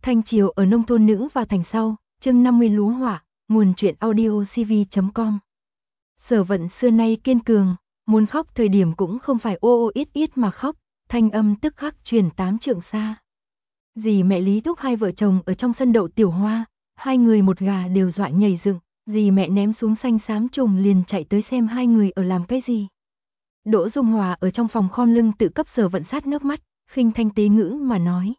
Thanh triều ở nông thôn nữ vào thành sau, chương 50 lúa hỏa, nguồn truyện audio cv.com. Sở Vận xưa nay kiên cường, muốn khóc thời điểm cũng không phải ô ô ít ít mà khóc, thanh âm tức khắc truyền 8 trượng xa. Dì mẹ Lý Thúc hai vợ chồng ở trong sân đậu tiểu hoa, hai người một gà đều dọa nhảy dựng, dì mẹ ném xuống xanh xám trùng liền chạy tới xem hai người ở làm cái gì. Đỗ Dung Hòa ở trong phòng khom lưng tự cấp Sở Vận sát nước mắt, khinh thanh tế ngữ mà nói.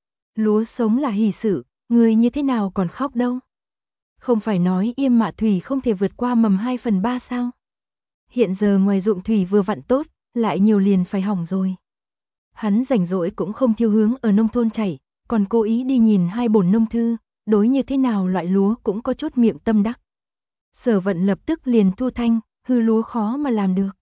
Lúa sống là hỷ sự, người như thế nào còn khóc đâu? Không phải nói Yêm Mạ thủy không thể vượt qua mầm 2/3 sao? Hiện giờ ngoài ruộng thủy vừa vặn tốt, lại nhiều liền phải hỏng rồi. Hắn rảnh rỗi cũng không thiêu hướng ở nông thôn chảy, còn cố ý đi nhìn hai bổn nông thư, đối như thế nào loại lúa cũng có chút miệng tâm đắc. Sở Vận lập tức liền thu thanh, hư lúa khó mà làm được.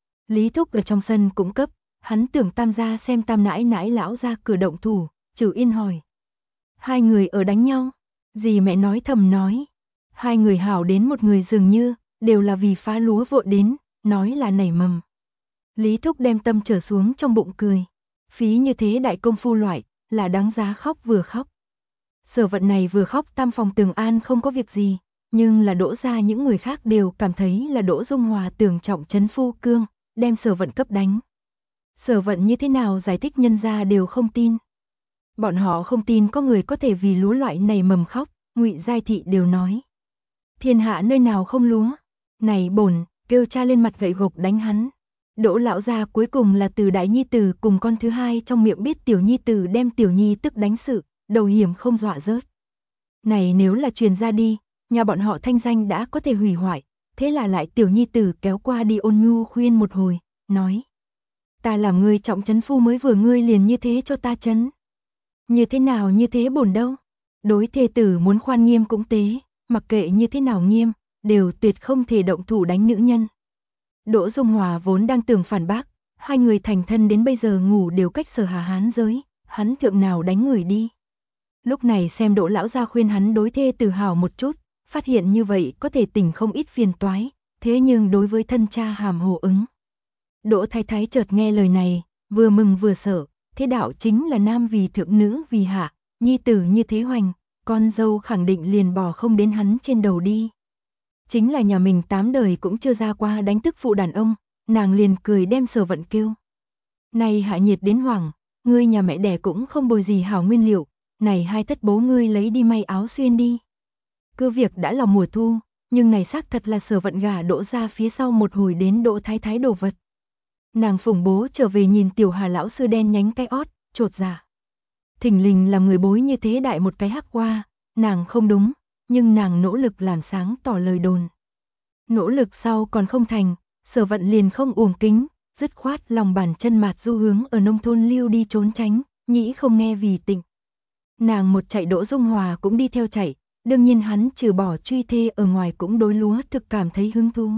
Lý Thúc ở trong sân cũng cấp, hắn tưởng Tam gia xem Tam nãi nãi lão ra cửa động thủ, Trừ Yên hỏi. Hai người ở đánh nhau, dì mẹ nói thầm nói. Hai người hảo đến một người dường như, đều là vì phá lúa vội đến, nói là nảy mầm. Lý Thúc đem tâm trở xuống trong bụng cười. Phí như thế đại công phu loại, là đáng giá khóc vừa khóc. Sở Vận này vừa khóc tam phòng Tường An không có việc gì, nhưng là Đỗ ra những người khác đều cảm thấy là Đỗ Dung Hòa tưởng trọng trấn phu cương, đem Sở Vận cấp đánh. Sở Vận như thế nào giải thích nhân ra đều không tin. Bọn họ không tin có người có thể vì lúa loại này mầm khóc, Ngụy Giai Thị đều nói. Thiên hạ nơi nào không lúa, này bổn, kêu cha lên mặt gậy gộc đánh hắn. Đỗ lão gia cuối cùng là từ đại nhi tử cùng con thứ hai trong miệng biết tiểu nhi tử đem tiểu nhi tức đánh sự, đầu hiểm không dọa rớt. Này nếu là truyền ra đi, nhà bọn họ thanh danh đã có thể hủy hoại, thế là lại tiểu nhi tử kéo qua đi ôn nhu khuyên một hồi, nói. Ta làm ngươi trọng trấn phu mới vừa ngươi liền như thế cho ta trấn. Như thế nào như thế bổn đâu. Đối thê tử muốn khoan nghiêm cũng tế, mặc kệ như thế nào nghiêm, đều tuyệt không thể động thủ đánh nữ nhân. Đỗ Dung Hòa vốn đang tưởng phản bác, hai người thành thân đến bây giờ ngủ đều cách Sở Hà Hán giới, hắn thượng nào đánh người đi. Lúc này xem Đỗ lão gia khuyên hắn đối thê tử hảo một chút, phát hiện như vậy có thể tỉnh không ít phiền toái, thế nhưng đối với thân cha hàm hồ ứng. Đỗ Thái Thái chợt nghe lời này, vừa mừng vừa sợ, thế đạo chính là nam vì thượng nữ vì hạ, nhi tử như thế hoành, con dâu khẳng định liền bò không đến hắn trên đầu đi. Chính là nhà mình 8 đời cũng chưa ra qua đánh tức phụ đàn ông, nàng liền cười đem Sở Vận kêu. Này hạ nhiệt đến hoảng, ngươi nhà mẹ đẻ cũng không bồi gì hảo nguyên liệu, này hai thất bố ngươi lấy đi may áo xuyên đi. Cứ việc đã là mùa thu, nhưng này xác thật là Sở Vận gả Đỗ ra phía sau một hồi đến Đỗ Thái Thái đồ vật. Nàng phụng bố trở về nhìn tiểu Hà lão sư đen nhánh cái ót, chột dạ. Thình lình làm người bối như thế đại một cái hắc qua, nàng không đúng, nhưng nàng nỗ lực làm sáng tỏ lời đồn. Nỗ lực sau còn không thành, Sở Vận liền không uổng kính, dứt khoát lòng bàn chân mạt du hướng ở nông thôn lưu đi trốn tránh, nhĩ không nghe vì tịnh. Nàng một chạy Đỗ Dung Hòa cũng đi theo chạy, đương nhiên hắn trừ bỏ truy thê ở ngoài cũng đối lúa thực cảm thấy hứng thú.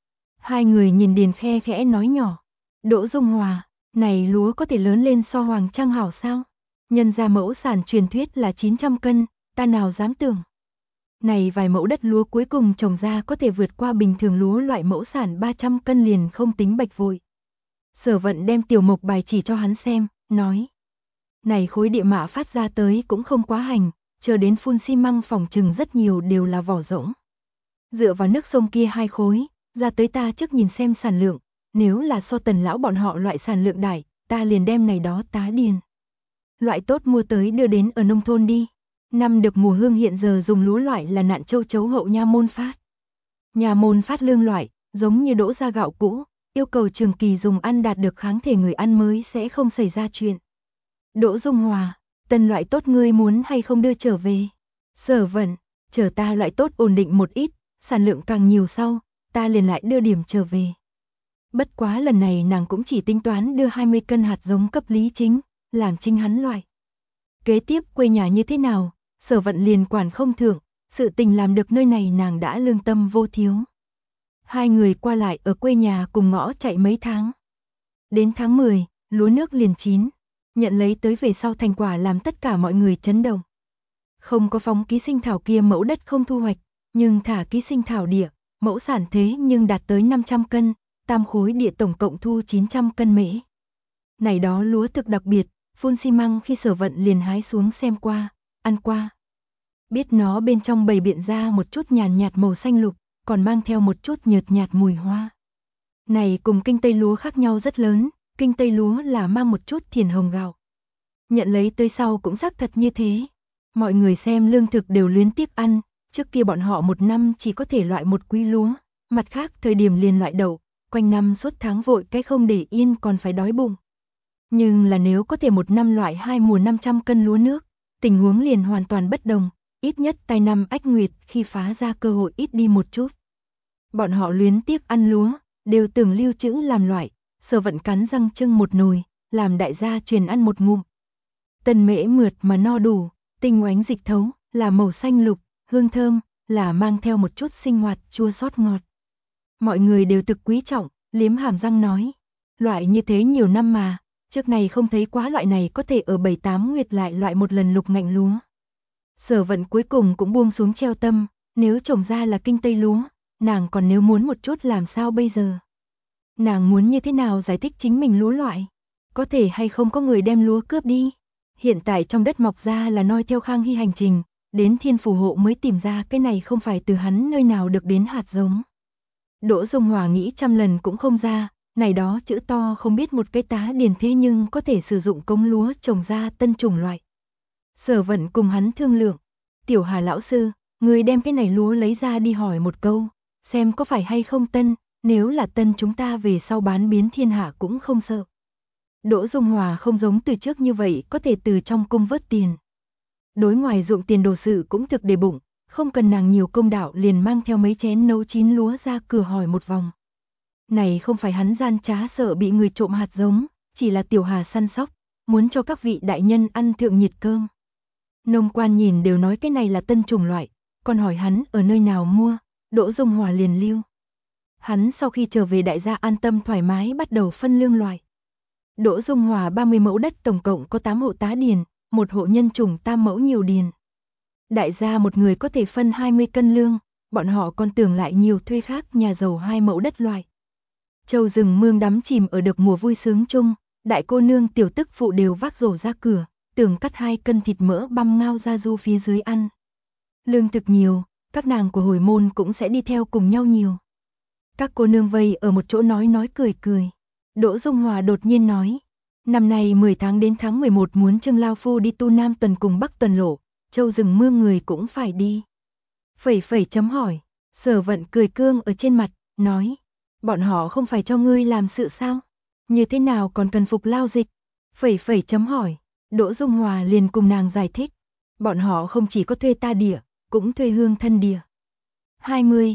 Hai người nhìn Điền khe khẽ nói nhỏ, Đỗ Dung Hòa, này lúa có thể lớn lên so Hoàng Trang hảo sao? Nhân ra mẫu sản truyền thuyết là 900 cân, ta nào dám tưởng. Này vài mẫu đất lúa cuối cùng trồng ra có thể vượt qua bình thường lúa loại mẫu sản 300 cân liền không tính bạch vội. Sở Vận đem tiểu mộc bài chỉ cho hắn xem, nói. Này khối địa mạ phát ra tới cũng không quá hành, chờ đến phun xi măng phòng trừng rất nhiều đều là vỏ rỗng. Dựa vào nước sông kia hai khối, ra tới ta trước nhìn xem sản lượng, nếu là so Tần lão bọn họ loại sản lượng đại, ta liền đem này đó tá điền. Loại tốt mua tới đưa đến ở nông thôn đi. Năm được mùa hương hiện giờ dùng lúa loại là nạn châu chấu hậu nha môn phát. Nhà môn phát lương loại, giống như đỗ ra gạo cũ, yêu cầu trường kỳ dùng ăn đạt được kháng thể người ăn mới sẽ không xảy ra chuyện. Đỗ Dung Hòa, tân loại tốt ngươi muốn hay không đưa trở về? Sở Vận, chờ ta loại tốt ổn định một ít, sản lượng càng nhiều sau, ta liền lại đưa điểm trở về. Bất quá lần này nàng cũng chỉ tính toán đưa 20 cân hạt giống cấp Lý Chính, làm chính hắn loại. Kế tiếp quê nhà như thế nào, Sở Vận liền quản không thượng, sự tình làm được nơi này nàng đã lương tâm vô thiếu. Hai người qua lại ở quê nhà cùng ngõ chạy mấy tháng. Đến tháng 10, lúa nước liền chín, nhận lấy tới về sau thành quả làm tất cả mọi người chấn động. Không có phóng ký sinh thảo kia mẫu đất không thu hoạch, nhưng thả ký sinh thảo địa, mẫu sản thế nhưng đạt tới 500 cân, tam khối địa tổng cộng thu 900 cân mễ. Này đó lúa thực đặc biệt, phun xi măng khi Sở Vận liền hái xuống xem qua, ăn qua. Biết nó bên trong bày biện ra một chút nhàn nhạt màu xanh lục, còn mang theo một chút nhợt nhạt mùi hoa. Này cùng kinh tây lúa khác nhau rất lớn, kinh tây lúa là mang một chút thiền hồng gạo. Nhận lấy tới sau cũng xác thật như thế. Mọi người xem lương thực đều luyến tiếp ăn, trước kia bọn họ một năm chỉ có thể loại một quý lúa, mặt khác thời điểm liền loại đậu, quanh năm suốt tháng vội cái không để yên còn phải đói bụng. Nhưng là nếu có thể một năm loại 2 mùa 500 cân lúa nước, tình huống liền hoàn toàn bất đồng, ít nhất tai năm ách nguyệt khi phá ra cơ hội ít đi một chút. Bọn họ luyến tiếp ăn lúa, đều tưởng lưu trữ làm loại, Sở Vận cắn răng trưng một nồi, làm đại gia truyền ăn một ngụm. Tân mễ mượt mà no đủ, tinh oánh dịch thấu, là màu xanh lục, hương thơm, là mang theo một chút sinh hoạt chua xót ngọt. Mọi người đều thực quý trọng, liếm hàm răng nói, loại như thế nhiều năm mà, trước này không thấy quá loại này có thể ở 7-8 nguyệt lại loại một lần lục ngạnh lúa. Sở Vận cuối cùng cũng buông xuống treo tâm, nếu trồng ra là kinh tây lúa, nàng còn nếu muốn một chút làm sao bây giờ? Nàng muốn như thế nào giải thích chính mình lúa loại? Có thể hay không có người đem lúa cướp đi? Hiện tại trong đất mọc ra là noi theo Khang Hy hành trình, đến Thiên Phù Hộ mới tìm ra cái này không phải từ hắn nơi nào được đến hạt giống. Đỗ Dung Hòa nghĩ trăm lần cũng không ra, này đó chữ to không biết một cái tá điền thế nhưng có thể sử dụng cống lúa trồng ra tân chủng loại. Sở Vận cùng hắn thương lượng, Tiểu Hà lão sư, người đem cái này lúa lấy ra đi hỏi một câu, xem có phải hay không tân, nếu là tân chúng ta về sau bán biến thiên hạ cũng không sợ. Đỗ Dung Hòa không giống từ trước như vậy có thể từ trong cung vớt tiền. Đối ngoài dụng tiền đồ sự cũng thực để bụng, không cần nàng nhiều công đạo liền mang theo mấy chén nấu chín lúa ra cửa hỏi một vòng. Này không phải hắn gian trá sợ bị người trộm hạt giống, chỉ là Tiểu Hà săn sóc, muốn cho các vị đại nhân ăn thượng nhiệt cơm. Nông quan nhìn đều nói cái này là tân chủng loại, còn hỏi hắn ở nơi nào mua, Đỗ Dung Hòa liền lưu. Hắn sau khi trở về đại gia an tâm thoải mái bắt đầu phân lương loại. Đỗ Dung Hòa 30 mẫu đất tổng cộng có 8 hộ tá điền, một hộ nhân chủng tam mẫu nhiều điền. Đại gia một người có thể phân 20 cân lương, bọn họ còn tưởng lại nhiều thuê khác nhà giàu 2 mẫu đất loại. Châu rừng mương đắm chìm ở được mùa vui sướng chung, đại cô nương tiểu tức phụ đều vác rổ ra cửa, tưởng cắt 2 cân thịt mỡ băm ngao ra du phía dưới ăn. Lương thực nhiều, các nàng của hồi môn cũng sẽ đi theo cùng nhau nhiều. Các cô nương vây ở một chỗ nói cười cười. Đỗ Dung Hòa đột nhiên nói, năm nay 10 tháng đến tháng 11 muốn Trương Lao Phu đi tu Nam tuần cùng Bắc tuần lộ, Châu rừng mương người cũng phải đi. Phẩy chấm hỏi, Sở Vận cười cương ở trên mặt, nói, bọn họ không phải cho ngươi làm sự sao? Như thế nào còn cần phục lao dịch? Phẩy chấm hỏi, Đỗ Dung Hòa liền cùng nàng giải thích, bọn họ không chỉ có thuê ta địa, cũng thuê hương thân địa. 20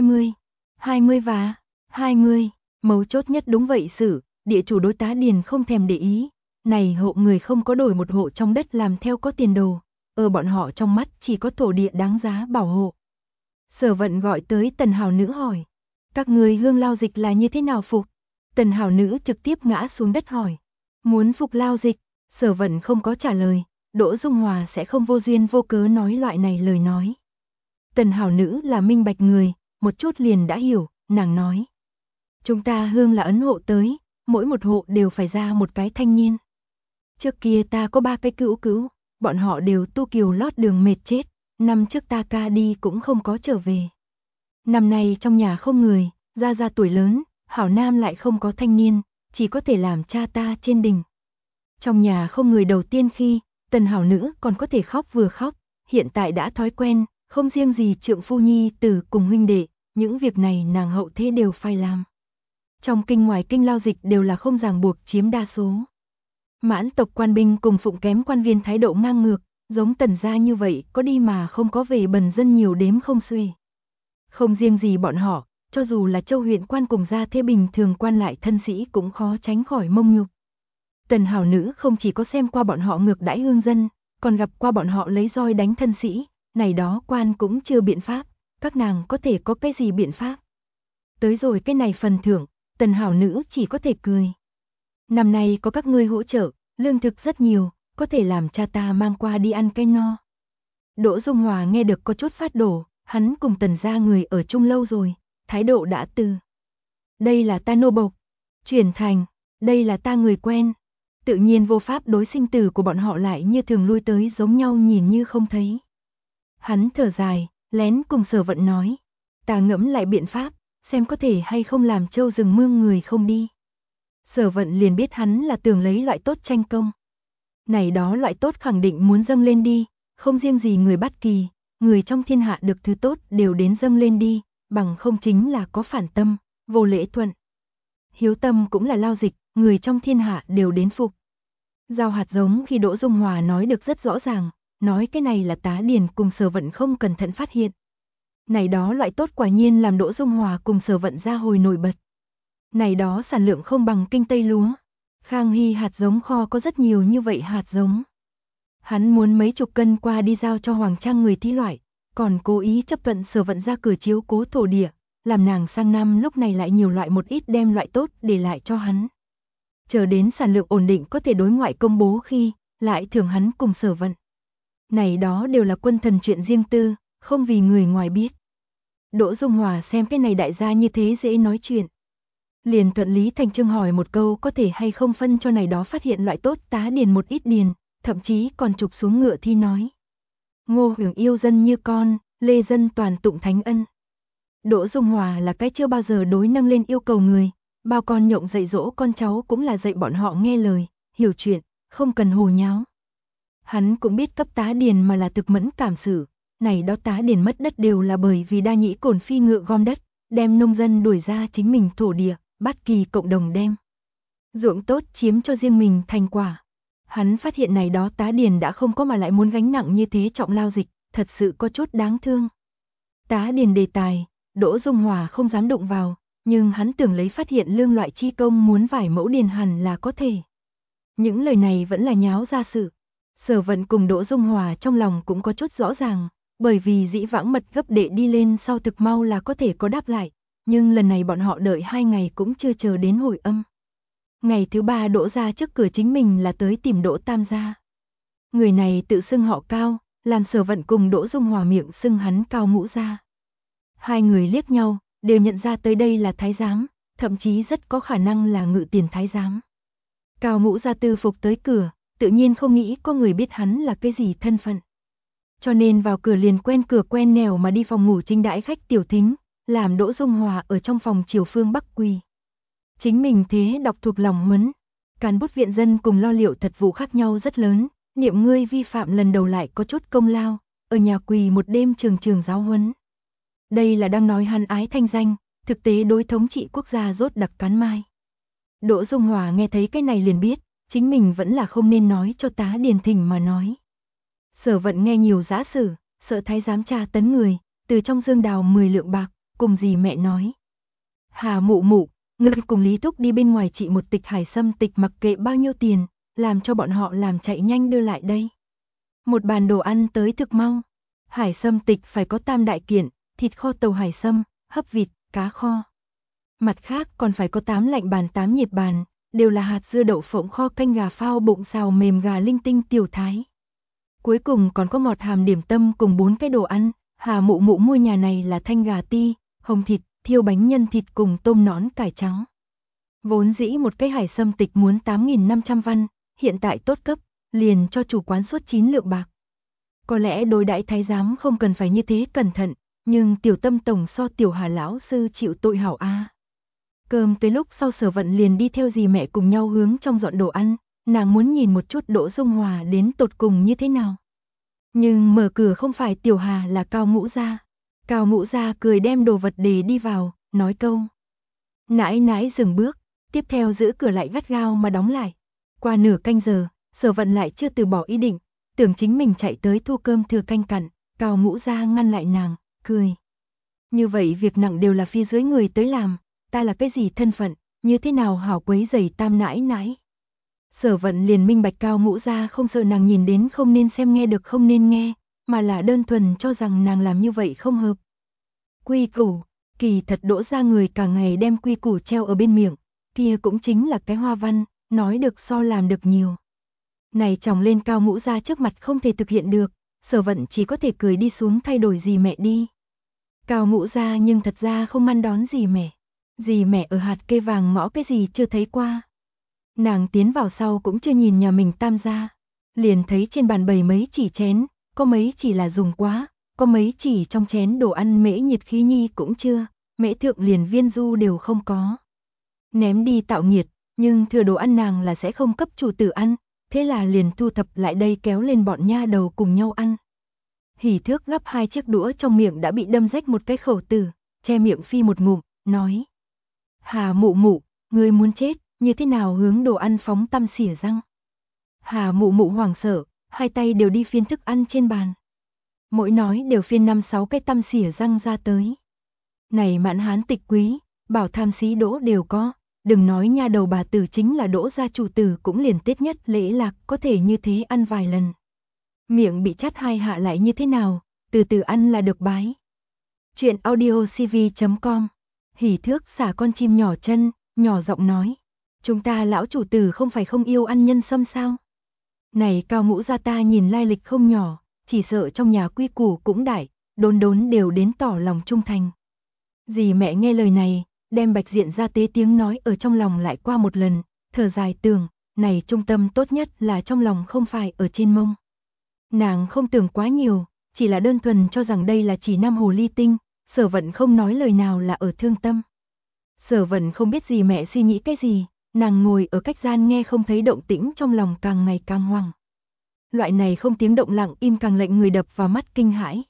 và 20, mấu chốt nhất đúng vậy sự, địa chủ đối tá điền không thèm để ý, này hộ người không có đổi một hộ trong đất làm theo có tiền đồ, ở bọn họ trong mắt chỉ có thổ địa đáng giá bảo hộ. Sở Vận gọi tới Tần Hào Nữ hỏi, các người hương lao dịch là như thế nào phục? Tần Hào Nữ trực tiếp ngã xuống đất hỏi, muốn phục lao dịch, Sở Vận không có trả lời, Đỗ Dung Hòa sẽ không vô duyên vô cớ nói loại này lời nói. Tần Hào Nữ là minh bạch người, một chút liền đã hiểu, nàng nói. Chúng ta hương là ấn hộ tới, mỗi một hộ đều phải ra một cái thanh niên. Trước kia ta có 3 cái cữu, bọn họ đều tu kiều lót đường mệt chết, năm trước ta ca đi cũng không có trở về. Năm nay trong nhà không người, ra tuổi lớn, hảo nam lại không có thanh niên, chỉ có thể làm cha ta trên đình. Trong nhà không người đầu tiên khi, Tần Hảo Nữ còn có thể khóc vừa khóc, hiện tại đã thói quen, không riêng gì trượng phu nhi tử cùng huynh đệ, những việc này nàng hậu thế đều phải làm. Trong kinh ngoài kinh lao dịch đều là không ràng buộc chiếm đa số. Mãn tộc quan binh cùng phụng kém quan viên thái độ ngang ngược, giống Tần gia như vậy có đi mà không có về bần dân nhiều đếm không xuể. Không riêng gì bọn họ, cho dù là Châu huyện quan cùng gia thế bình thường quan lại thân sĩ cũng khó tránh khỏi mông nhục. Tần Hảo Nữ không chỉ có xem qua bọn họ ngược đãi hương dân, còn gặp qua bọn họ lấy roi đánh thân sĩ, này đó quan cũng chưa biện pháp, các nàng có thể có cái gì biện pháp. Tới rồi cái này phần thưởng, Tần Hảo Nữ chỉ có thể cười. Năm nay có các ngươi hỗ trợ, lương thực rất nhiều, có thể làm cha ta mang qua đi ăn cái no. Đỗ Dung Hòa nghe được có chút phát đổ, hắn cùng Tần gia người ở chung lâu rồi, thái độ đã từ đây là ta nô bộc, chuyển thành, đây là ta người quen. tự nhiên vô pháp đối sinh tử của bọn họ lại như thường lui tới giống nhau nhìn như không thấy. Hắn thở dài, lén cùng Sở Vận nói, ta ngẫm lại biện pháp, xem có thể hay không làm trâu rừng mương người không đi. Sở Vận liền biết hắn là tưởng lấy loại tốt tranh công. Này đó loại tốt khẳng định muốn dâng lên đi, không riêng gì người Bát Kỳ, người trong thiên hạ được thứ tốt đều đến dâng lên đi, bằng không chính là có phản tâm, vô lễ thuận. Hiếu tâm cũng là lao dịch, người trong thiên hạ đều đến phục. Giao hạt giống khi Đỗ Dung Hòa nói được rất rõ ràng, nói cái này là Tá Điền cùng Sở Vận không cẩn thận phát hiện. Này đó loại tốt quả nhiên làm Đỗ Dung Hòa cùng Sở Vận ra hồi nổi bật. Này đó sản lượng không bằng kinh tây lúa. Khang Hy hạt giống kho có rất nhiều như vậy hạt giống. Hắn muốn mấy chục cân qua đi giao cho Hoàng Trang người thí loại, còn cố ý chấp thuận Sở Vận ra cửa chiếu cố thổ địa, làm nàng sang năm lúc này lại nhiều loại một ít đem loại tốt để lại cho hắn. Chờ đến sản lượng ổn định có thể đối ngoại công bố khi, lại thưởng hắn cùng Sở Vận. Này đó đều là quân thần chuyện riêng tư, không vì người ngoài biết. Đỗ Dung Hòa xem cái này đại gia như thế dễ nói chuyện. Liền thuận lý thành chương hỏi một câu có thể hay không phân cho này đó phát hiện loại tốt Tá Điền một ít điền, thậm chí còn chụp xuống ngựa thi nói. Ngô Hưởng yêu dân như con, lê dân toàn tụng thánh ân. Đỗ Dung Hòa là cái chưa bao giờ đối nâng lên yêu cầu người, bao con nhộng dạy dỗ con cháu cũng là dạy bọn họ nghe lời, hiểu chuyện, không cần hồ nháo. Hắn cũng biết cấp Tá Điền mà là thực mẫn cảm sự, này đó Tá Điền mất đất đều là bởi vì đa nhĩ cổn phi ngựa gom đất, đem nông dân đuổi ra chính mình thổ địa, Bát Kỳ cộng đồng đem ruộng tốt chiếm cho riêng mình thành quả. Hắn phát hiện này đó Tá Điền đã không có mà lại muốn gánh nặng như thế trọng lao dịch, thật sự có chút đáng thương. Tá Điền đề tài, Đỗ Dung Hòa không dám đụng vào, nhưng hắn tưởng lấy phát hiện lương loại chi công muốn vài mẫu điền hẳn là có thể. Những lời này vẫn là nháo ra sự. Sở Vận cùng Đỗ Dung Hòa trong lòng cũng có chút rõ ràng, bởi vì dĩ vãng mật gấp đệ đi lên sau thực mau là có thể có đáp lại, nhưng lần này bọn họ đợi 2 ngày cũng chưa chờ đến hồi âm. Ngày thứ 3 Đỗ ra trước cửa chính mình là tới tìm Đỗ Tam gia. Người này tự xưng họ Cao, làm Sở Vận cùng Đỗ Dung Hòa miệng xưng hắn Cao Ngũ gia. Hai người liếc nhau, đều nhận ra tới đây là thái giám, thậm chí rất có khả năng là ngự tiền thái giám. Cao Ngũ gia tư phục tới cửa, tự nhiên không nghĩ có người biết hắn là cái gì thân phận. Cho nên vào cửa liền quen cửa quen nẻo mà đi phòng ngủ trinh đãi khách tiểu thính, làm Đỗ Dung Hòa ở trong phòng chiều phương Bắc quỳ. Chính mình thế đọc thuộc lòng huấn, cán bút viện dân cùng lo liệu thật vụ khác nhau rất lớn, niệm ngươi vi phạm lần đầu lại có chút công lao, ở nhà quỳ một đêm trường trường giáo huấn. Đây là đang nói hắn ái thanh danh, thực tế đối thống trị quốc gia rốt đặc cán mai. Đỗ Dung Hòa nghe thấy cái này liền biết, chính mình vẫn là không nên nói cho Tá Điền thỉnh mà nói. Sở Vận nghe nhiều giã sử, sợ thái giám tra tấn người, từ trong dương đào 10 lượng bạc, cùng dì mẹ nói. Hà mụ mụ, ngươi cùng Lý Thúc đi bên ngoài trị một tịch hải sâm tịch mặc kệ bao nhiêu tiền, làm cho bọn họ làm chạy nhanh đưa lại đây. Một bàn đồ ăn tới thực mau. Hải sâm tịch phải có 3 đại kiện, thịt kho tàu hải sâm, hấp vịt, cá kho. Mặt khác còn phải có 8 lạnh bàn 8 nhiệt bàn, đều là hạt dưa đậu phộng kho canh gà phao bụng xào mềm gà linh tinh tiểu thái. Cuối cùng còn có ngọt hàm điểm tâm cùng 4 cái đồ ăn, Hà mụ mụ mua nhà này là thanh gà ti, hồng thịt, thiêu bánh nhân thịt cùng tôm nón cải trắng. Vốn dĩ một cái hải sâm tịch muốn 8.500 văn, hiện tại tốt cấp, liền cho chủ quán suốt 9 lượng bạc. Có lẽ đối đãi thái giám không cần phải như thế cẩn thận, nhưng tiểu tâm tổng so tiểu Hà lão sư chịu tội hảo a. Cơm tới lúc sau Sở Vận liền đi theo dì mẹ cùng nhau hướng trong dọn đồ ăn, nàng muốn nhìn một chút Đỗ Dung Hòa đến tột cùng như thế nào. Nhưng mở cửa không phải tiểu Hà là Cao Ngũ gia. Cao Ngũ gia cười đem đồ vật để đi vào, nói câu. Nãi nãi dừng bước, tiếp theo giữ cửa lại gắt gao mà đóng lại. Qua nửa canh giờ, Sở Vận lại chưa từ bỏ ý định, tưởng chính mình chạy tới thu cơm thừa canh cặn, Cao Ngũ gia ngăn lại nàng, cười. Như vậy việc nặng đều là phía dưới người tới làm, ta là cái gì thân phận, như thế nào hảo quấy rầy Tam nãi nãi. Sở Vận liền minh bạch Cao Ngũ gia không sợ nàng nhìn đến không nên xem nghe được không nên nghe, mà là đơn thuần cho rằng nàng làm như vậy không hợp. Quy củ, kỳ thật Đỗ gia người cả ngày đem quy củ treo ở bên miệng, kia cũng chính là cái hoa văn, nói được so làm được nhiều. Này chồng lên Cao Ngũ gia trước mặt không thể thực hiện được, Sở Vận chỉ có thể cười đi xuống thay đổi dì mẹ đi. Cao Ngũ gia nhưng thật ra không ăn đón dì mẹ ở hạt cây vàng ngõ cái gì chưa thấy qua. Nàng tiến vào sau cũng chưa nhìn nhà mình Tam gia, liền thấy trên bàn bày mấy chỉ chén, có mấy chỉ là dùng quá, có mấy chỉ trong chén đồ ăn mễ nhiệt khí nhi cũng chưa, mễ thượng liền viên du đều không có. Ném đi tạo nghiệt, nhưng thừa đồ ăn nàng là sẽ không cấp chủ tử ăn, thế là liền thu thập lại đây kéo lên bọn nha đầu cùng nhau ăn. Hỉ Thước gắp 2 chiếc đũa trong miệng đã bị đâm rách một cái khẩu tử, che miệng phi một ngụm, nói: Hà mụ mụ, ngươi muốn chết, như thế nào hướng đồ ăn phóng tăm xỉa răng. Hà mụ mụ hoảng sợ, 2 tay đều đi phiên thức ăn trên bàn. Mỗi nói đều phiên 5-6 cái tăm xỉa răng ra tới. Này mãn hán tịch quý, bảo tham sĩ đỗ đều có, đừng nói nha đầu bà tử chính là đỗ gia chủ tử cũng liền tiết nhất lễ lạc có thể như thế ăn vài lần. Miệng bị chát 2 hạ lại như thế nào, từ từ ăn là được bái. Chuyện audiocv.com. Hỉ Thước xả con chim nhỏ chân, nhỏ giọng nói: Chúng ta lão chủ tử không phải không yêu ăn nhân sâm sao? Này Cao Ngũ gia ta nhìn lai lịch không nhỏ, chỉ sợ trong nhà quy củ cũng đại, đốn đốn đều đến tỏ lòng trung thành. Dì mẹ nghe lời này, đem bạch diện ra tế tiếng nói ở trong lòng lại qua một lần, thở dài tưởng, này trung tâm tốt nhất là trong lòng không phải ở trên mông. Nàng không tưởng quá nhiều, chỉ là đơn thuần cho rằng đây là chỉ nam hồ ly tinh, Sở Vận không nói lời nào là ở thương tâm. Sở Vận không biết gì mẹ suy nghĩ cái gì, nàng ngồi ở cách gian nghe không thấy động tĩnh trong lòng càng ngày càng hoảng. Loại này không tiếng động lặng im càng lệnh người đập vào mắt kinh hãi.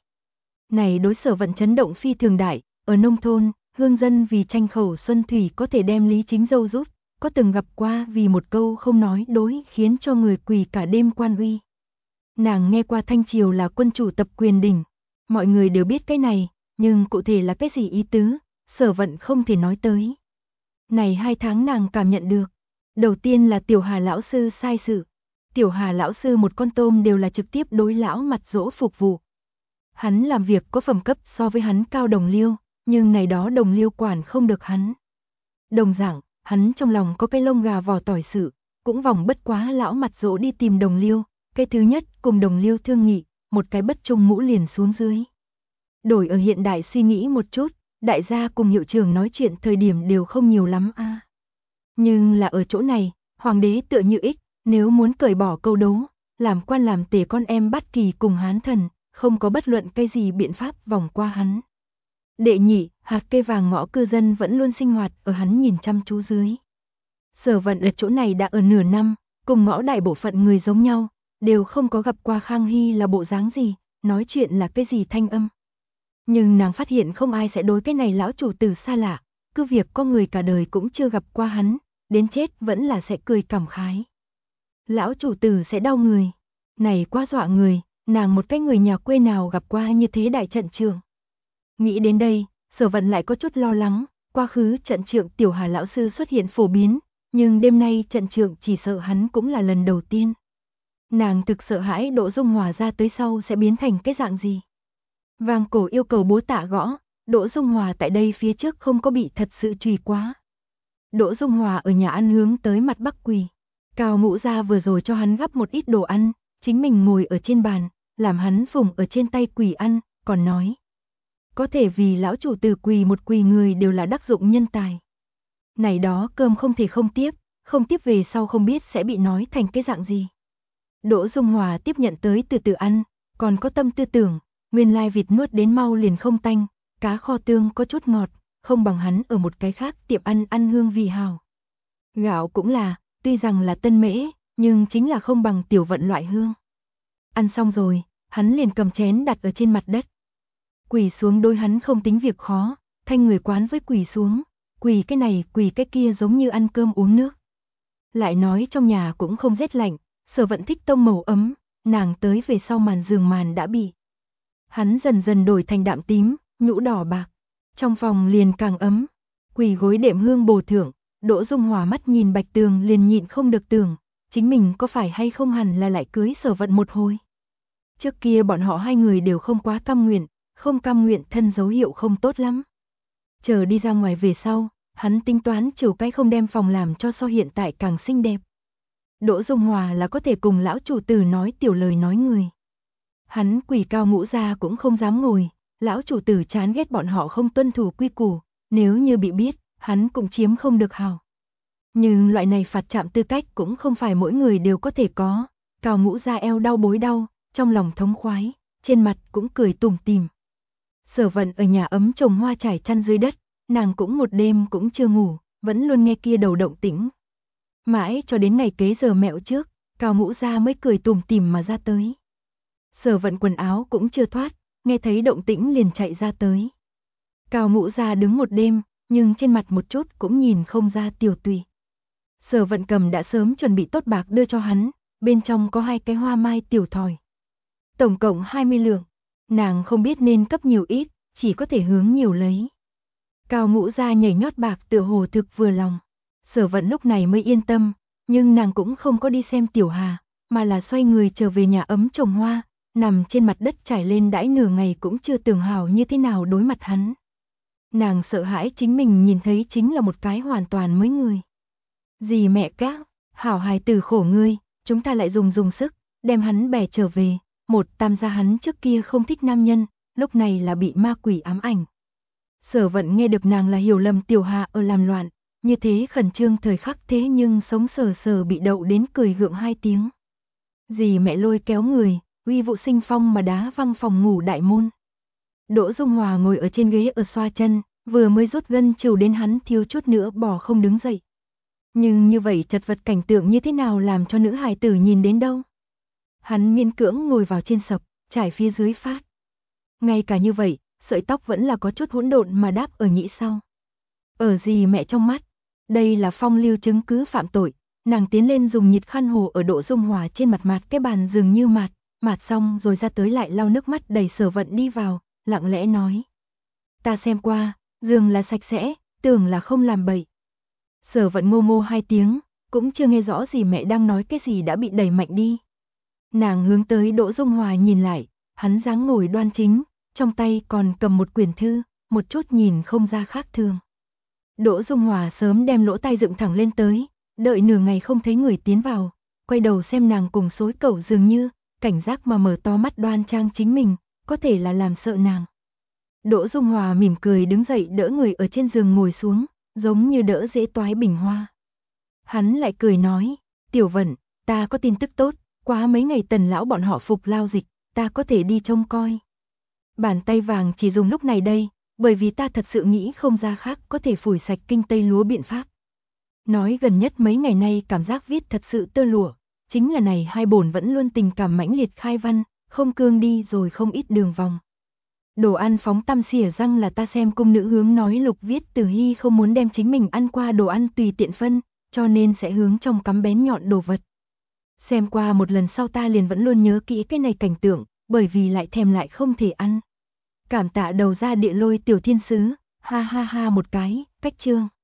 Này đối Sở Vận chấn động phi thường đại, ở nông thôn, hương dân vì tranh khẩu xuân thủy có thể đem lý chính dâu rút, có từng gặp qua vì một câu không nói đối khiến cho người quỳ cả đêm quan uy. Nàng nghe qua Thanh Triều là quân chủ tập quyền đỉnh, mọi người đều biết cái này, nhưng cụ thể là cái gì ý tứ, Sở Vận không thể nói tới. Này 2 tháng nàng cảm nhận được, đầu tiên là Tiểu Hà lão sư sai sự. Tiểu Hà lão sư một con tôm đều là trực tiếp đối lão mặt dỗ phục vụ. Hắn làm việc có phẩm cấp so với hắn cao đồng liêu, nhưng này đó đồng liêu quản không được hắn. Đồng dạng, hắn trong lòng có cái lông gà vỏ tỏi sự, cũng vòng bất quá lão mặt dỗ đi tìm đồng liêu, cái thứ nhất cùng đồng liêu thương nghị, một cái bất trung mũ liền xuống dưới. Đổi ở hiện đại suy nghĩ một chút, đại gia cùng hiệu trưởng nói chuyện thời điểm đều không nhiều lắm a. Nhưng là ở chỗ này, hoàng đế tựa như ích, nếu muốn cởi bỏ câu đố, làm quan làm tể con em bắt kỳ cùng hán thần, không có bất luận cái gì biện pháp vòng qua hắn. Đệ nhị, hạt cây vàng ngõ cư dân vẫn luôn sinh hoạt ở hắn nhìn chăm chú dưới. Sở Vận ở chỗ này đã ở nửa năm, cùng ngõ đại bộ phận người giống nhau, đều không có gặp qua Khang Hy là bộ dáng gì, nói chuyện là cái gì thanh âm. Nhưng nàng phát hiện không ai sẽ đối cái này lão chủ tử xa lạ, cứ việc có người cả đời cũng chưa gặp qua hắn, đến chết vẫn là sẽ cười cảm khái. Lão chủ tử sẽ đau người, này quá dọa người, nàng một cái người nhà quê nào gặp qua như thế đại trận trưởng. Nghĩ đến đây, Sở Vận lại có chút lo lắng, quá khứ trận trưởng Tiểu Hà lão sư xuất hiện phổ biến, nhưng đêm nay trận trưởng chỉ sợ hắn cũng là lần đầu tiên. Nàng thực sợ hãi Đỗ Dung Hòa ra tới sau sẽ biến thành cái dạng gì. Vang cổ yêu cầu bố tạ gõ, Đỗ Dung Hòa tại đây phía trước không có bị thật sự trùy quá. Đỗ Dung Hòa ở nhà ăn hướng tới mặt bắc quỳ. Cao Ngũ gia vừa rồi cho hắn gắp một ít đồ ăn, chính mình ngồi ở trên bàn, làm hắn phùng ở trên tay quỳ ăn, còn nói. Có thể vì lão chủ tử quỳ một quỳ người đều là đắc dụng nhân tài. Này đó cơm không thể không tiếp về sau không biết sẽ bị nói thành cái dạng gì. Đỗ Dung Hòa tiếp nhận tới từ từ ăn, còn có tâm tư tưởng, nguyên lai vịt nuốt đến mau liền không tanh, cá kho tương có chút ngọt, không bằng hắn ở một cái khác tiệm ăn hương vị hào. Gạo cũng là, tuy rằng là tân mễ, nhưng chính là không bằng Tiểu Vận loại hương. Ăn xong rồi, hắn liền cầm chén đặt ở trên mặt đất. Quỳ xuống đối hắn không tính việc khó, thanh người quán với quỳ xuống, quỳ cái này quỳ cái kia giống như ăn cơm uống nước. Lại nói trong nhà cũng không rét lạnh, Sở Vận thích tông màu ấm, nàng tới về sau màn giường màn đã bị. Hắn dần dần đổi thành đạm tím, nhũ đỏ bạc, trong phòng liền càng ấm, quỳ gối đệm hương bồ thưởng, Đỗ Dung Hòa mắt nhìn Bạch Tường liền nhịn không được tưởng, chính mình có phải hay không hẳn là lại cưới Sở Vận một hồi. Trước kia bọn họ 2 người đều không quá cam nguyện, không cam nguyện thân dấu hiệu không tốt lắm. Chờ đi ra ngoài về sau, hắn tính toán chiều cái không đem phòng làm cho so hiện tại càng xinh đẹp. Đỗ Dung Hòa là có thể cùng lão chủ tử nói tiểu lời nói người. Hắn quỳ Cao Ngũ gia cũng không dám ngồi, lão chủ tử chán ghét bọn họ không tuân thủ quy củ, nếu như bị biết, hắn cũng chiếm không được hào. Nhưng loại này phạt chạm tư cách cũng không phải mỗi người đều có thể có. Cao Ngũ Gia eo đau bối đau, trong lòng thống khoái, trên mặt cũng cười tủm tỉm. Sở Vận ở nhà ấm trồng hoa trải chăn dưới đất, nàng cũng một đêm cũng chưa ngủ, vẫn luôn nghe kia đầu động tĩnh. Mãi cho đến ngày kế giờ mẹo trước, Cao Ngũ Gia mới cười tủm tỉm mà ra tới. Sở Vận quần áo cũng chưa thoát, nghe thấy động tĩnh liền chạy ra tới. Cao Ngũ Gia đứng một đêm, nhưng trên mặt một chút cũng nhìn không ra tiều tụy. Sở Vận cầm đã sớm chuẩn bị tốt bạc đưa cho hắn, bên trong có 2 cái hoa mai tiểu thỏi. Tổng cộng 20 lượng, nàng không biết nên cấp nhiều ít, chỉ có thể hướng nhiều lấy. Cao Ngũ Gia nhảy nhót bạc tựa hồ thực vừa lòng. Sở Vận lúc này mới yên tâm, nhưng nàng cũng không có đi xem Tiểu Hà, mà là xoay người trở về nhà ấm trồng hoa, nằm trên mặt đất trải lên đãi nửa ngày cũng chưa tưởng hảo như thế nào đối mặt hắn. Nàng sợ hãi chính mình nhìn thấy chính là một cái hoàn toàn mới người. Dì mẹ các, hảo hài tử khổ ngươi, chúng ta lại dùng sức, đem hắn bẻ trở về. Một tam gia hắn trước kia không thích nam nhân, lúc này là bị ma quỷ ám ảnh. Sở Vận nghe được nàng là hiểu lầm Tiểu Hà ở làm loạn, như thế khẩn trương thời khắc thế nhưng sống sờ sờ bị đậu đến cười gượng 2 tiếng. Dì mẹ lôi kéo người, uy vũ sinh phong mà đá văng phòng ngủ đại môn. Đỗ Dung Hòa ngồi ở trên ghế ở xoa chân, vừa mới rút gân chịu đến hắn thiếu chút nữa bỏ không đứng dậy. Nhưng như vậy chật vật cảnh tượng như thế nào làm cho nữ hài tử nhìn đến đâu. Hắn miễn cưỡng ngồi vào trên sập, trải phía dưới phát. Ngay cả như vậy, sợi tóc vẫn là có chút hỗn độn mà đáp ở nhĩ sau. Ở dì mẹ trong mắt, đây là phong lưu chứng cứ phạm tội. Nàng tiến lên dùng nhiệt khăn hồ ở Đỗ Dung Hòa trên mặt mạt cái bàn dường như mạt xong rồi ra tới lại lau nước mắt đẩy Sở Vận đi vào, lặng lẽ nói. Ta xem qua, giường là sạch sẽ, tưởng là không làm bậy. Sở Vận ngô ngô 2 tiếng, cũng chưa nghe rõ gì mẹ đang nói cái gì đã bị đẩy mạnh đi. Nàng hướng tới Đỗ Dung Hòa nhìn lại, hắn dáng ngồi đoan chính, trong tay còn cầm một quyển thư, một chút nhìn không ra khác thường. Đỗ Dung Hòa sớm đem lỗ tai dựng thẳng lên tới, đợi nửa ngày không thấy người tiến vào, quay đầu xem nàng cùng xối cẩu dường như, cảnh giác mà mở to mắt đoan trang chính mình, có thể là làm sợ nàng. Đỗ Dung Hòa mỉm cười đứng dậy đỡ người ở trên giường ngồi xuống, giống như đỡ dễ toái bình hoa. Hắn lại cười nói, Tiểu Vận, ta có tin tức tốt, quá mấy ngày Tần lão bọn họ phục lao dịch, ta có thể đi trông coi. Bàn tay vàng chỉ dùng lúc này đây, bởi vì ta thật sự nghĩ không ra khác có thể phủi sạch kinh tây lúa biện pháp. Nói gần nhất mấy ngày nay cảm giác viết thật sự tơ lụa, chính là này hai bổn vẫn luôn tình cảm mãnh liệt khai văn, không cương đi rồi không ít đường vòng. Đồ ăn phóng tăm xỉa răng là ta xem cung nữ hướng nói Lục Viết Từ Hy không muốn đem chính mình ăn qua đồ ăn tùy tiện phân, cho nên sẽ hướng trong cắm bén nhọn đồ vật. Xem qua một lần sau ta liền vẫn luôn nhớ kỹ cái này cảnh tượng, bởi vì lại thèm lại không thể ăn. Cảm tạ đầu ra địa lôi tiểu thiên sứ, ha ha ha một cái, cách chương.